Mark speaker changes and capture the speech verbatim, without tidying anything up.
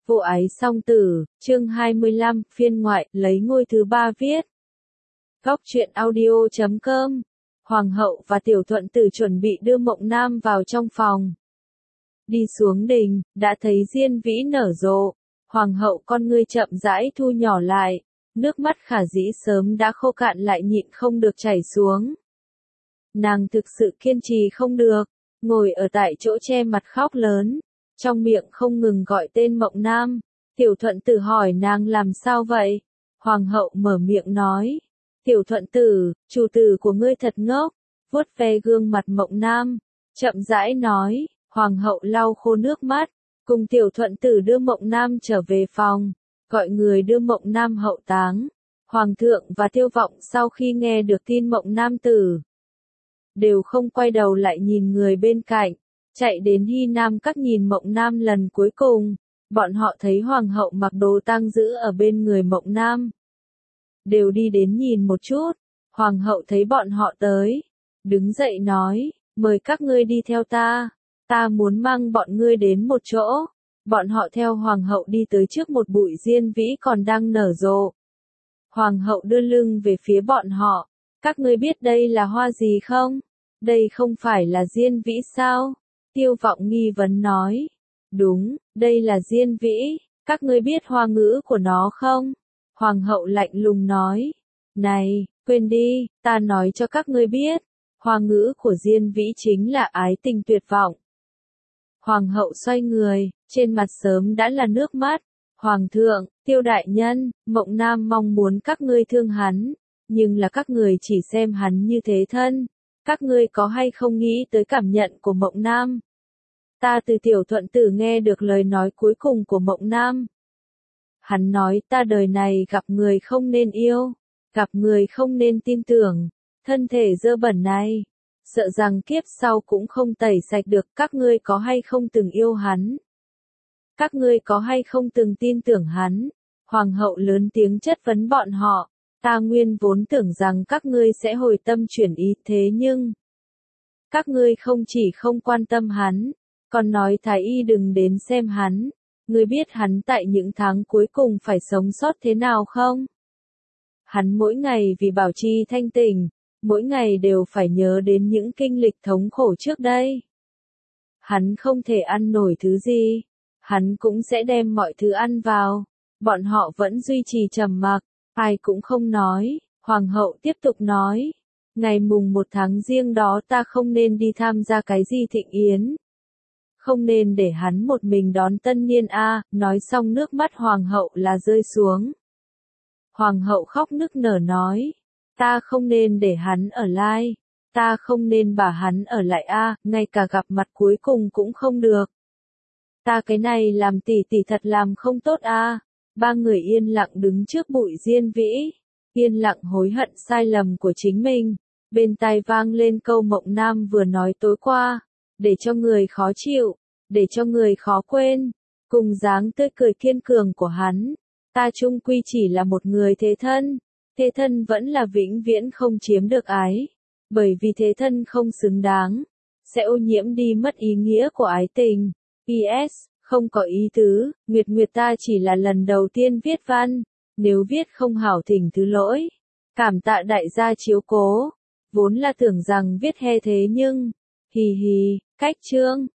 Speaker 1: Vô ái song tử, chương hai mươi lăm, phiên ngoại, lấy ngôi thứ ba viết. Góc truyện audio chấm com. Hoàng hậu và Tiểu Thuận Tử chuẩn bị đưa Mộng Nam vào trong phòng. Đi xuống đình, đã thấy diên vĩ nở rộ. Hoàng hậu con ngươi chậm rãi thu nhỏ lại, nước mắt khả dĩ sớm đã khô cạn lại nhịn không được chảy xuống. Nàng thực sự kiên trì không được, ngồi ở tại chỗ che mặt khóc lớn, trong miệng không ngừng gọi tên Mộng Nam. Tiểu Thuận Tử hỏi nàng làm sao vậy? Hoàng hậu mở miệng nói, Tiểu Thuận Tử, chủ tử của ngươi thật ngốc, vuốt ve gương mặt Mộng Nam, chậm rãi nói. Hoàng hậu lau khô nước mắt, cùng Tiểu Thuận Tử đưa Mộng Nam trở về phòng, gọi người đưa Mộng Nam hậu táng. Hoàng thượng và Tiêu Vọng sau khi nghe được tin Mộng Nam tử, đều không quay đầu lại nhìn người bên cạnh, chạy đến Hy Nam Các nhìn Mộng Nam lần cuối cùng. Bọn họ thấy Hoàng hậu mặc đồ tang giữ ở bên người Mộng Nam, đều đi đến nhìn một chút. Hoàng hậu thấy bọn họ tới, đứng dậy nói, mời các ngươi đi theo ta. Ta muốn mang bọn ngươi đến một chỗ. Bọn họ theo Hoàng hậu đi tới trước một bụi diên vĩ còn đang nở rộ. Hoàng hậu đưa lưng về phía bọn họ. Các ngươi biết đây là hoa gì không? Đây không phải là diên vĩ sao? Tiêu Vọng nghi vấn nói. Đúng, đây là diên vĩ. Các ngươi biết hoa ngữ của nó không? Hoàng hậu lạnh lùng nói. Này, quên đi, ta nói cho các ngươi biết. Hoa ngữ của diên vĩ chính là ái tình tuyệt vọng. Hoàng hậu xoay người, trên mặt sớm đã là nước mắt. Hoàng thượng, Tiêu đại nhân, Mộng Nam mong muốn các ngươi thương hắn, nhưng là các người chỉ xem hắn như thế thân. Các ngươi có hay không nghĩ tới cảm nhận của Mộng Nam? Ta từ Tiểu Thuận Tử nghe được lời nói cuối cùng của Mộng Nam. Hắn nói ta đời này gặp người không nên yêu, gặp người không nên tin tưởng, thân thể dơ bẩn này. Sợ rằng kiếp sau cũng không tẩy sạch được. Các ngươi có hay không từng yêu hắn? Các ngươi có hay không từng tin tưởng hắn? Hoàng hậu lớn tiếng chất vấn bọn họ. Ta nguyên vốn tưởng rằng các ngươi sẽ hồi tâm chuyển ý, thế nhưng các ngươi không chỉ không quan tâm hắn, còn nói thái y đừng đến xem hắn. Ngươi biết hắn tại những tháng cuối cùng phải sống sót thế nào không? Hắn mỗi ngày vì bảo trì thanh tỉnh, mỗi ngày đều phải nhớ đến những kinh lịch thống khổ trước đây. Hắn không thể ăn nổi thứ gì, hắn cũng sẽ đem mọi thứ ăn vào. Bọn họ vẫn duy trì trầm mặc, ai cũng không nói. Hoàng hậu tiếp tục nói, ngày mùng một tháng riêng đó ta không nên đi tham gia cái gì thịnh yến. Không nên để hắn một mình đón tân niên a. Nói xong nước mắt hoàng hậu là rơi xuống. Hoàng hậu khóc nức nở nói, ta không nên để hắn ở lại, ta không nên bảo hắn ở lại a, ngay cả gặp mặt cuối cùng cũng không được. Ta cái này làm tỷ tỷ thật làm không tốt a. Ba người yên lặng đứng trước bụi diên vĩ, yên lặng hối hận sai lầm của chính mình. Bên tai vang lên câu Mộng Nam vừa nói tối qua, để cho người khó chịu, để cho người khó quên, cùng dáng tươi cười kiên cường của hắn. Ta chung quy chỉ là một người thế thân. Thế thân vẫn là vĩnh viễn không chiếm được ái, bởi vì thế thân không xứng đáng, sẽ ô nhiễm đi mất ý nghĩa của ái tình. pê ét, không có ý tứ, Nguyệt Nguyệt ta chỉ là lần đầu tiên viết văn, nếu viết không hảo thỉnh thứ lỗi. Cảm tạ đại gia chiếu cố, vốn là tưởng rằng viết he thế nhưng, hì hì, cách chương.